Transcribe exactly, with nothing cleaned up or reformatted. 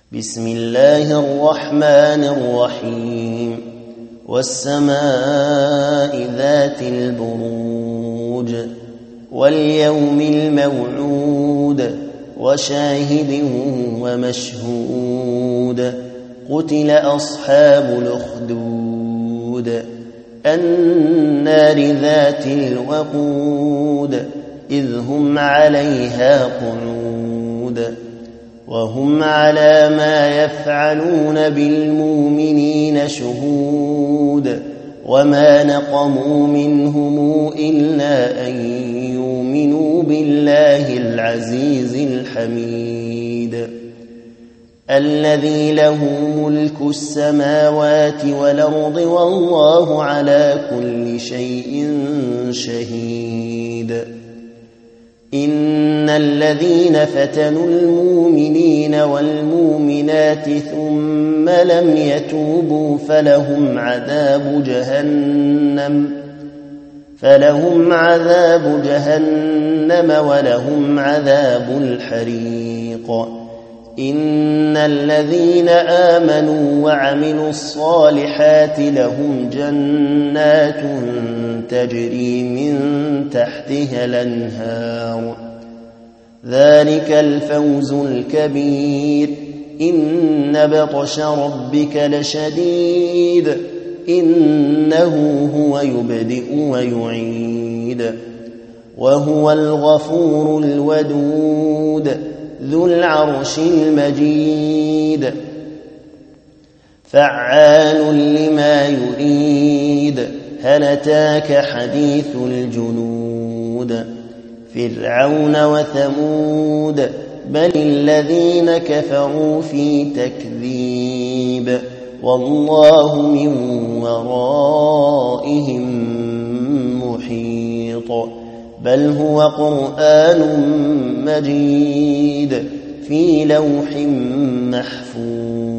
بسم الله الرحمن الرحيم والسماء ذات البروج واليوم الموعود وشاهد ومشهود قتل أصحاب الأخدود النار ذات الوقود إذ هم عليها قعود وهم على ما يفعلون بالمؤمنين شهود وما نقموا منهم إلا أن يؤمنوا بالله العزيز الحميد الذي له ملك السماوات والأرض والله على كل شيء شهيد إن الذين فتنوا المؤمنين والمؤمنات ثم لم يتوبوا فلهم عذاب جهنم فلهم عذاب جهنم ولهم عذاب الحريق إن الذين آمنوا وعملوا الصالحات لهم جنات تجري من تحتها الأنهار ذلك الفوز الكبير إن بطش ربك لشديد إنه هو يبدئ ويعيد وهو الغفور الودود ذو العرش المجيد فعال لما يريد هل أتاك حديث الجنود فرعون وثمود بل الذين كفروا في تكذيب والله من ورائهم محيط بل هو قرآن مجيد في لوح محفوظ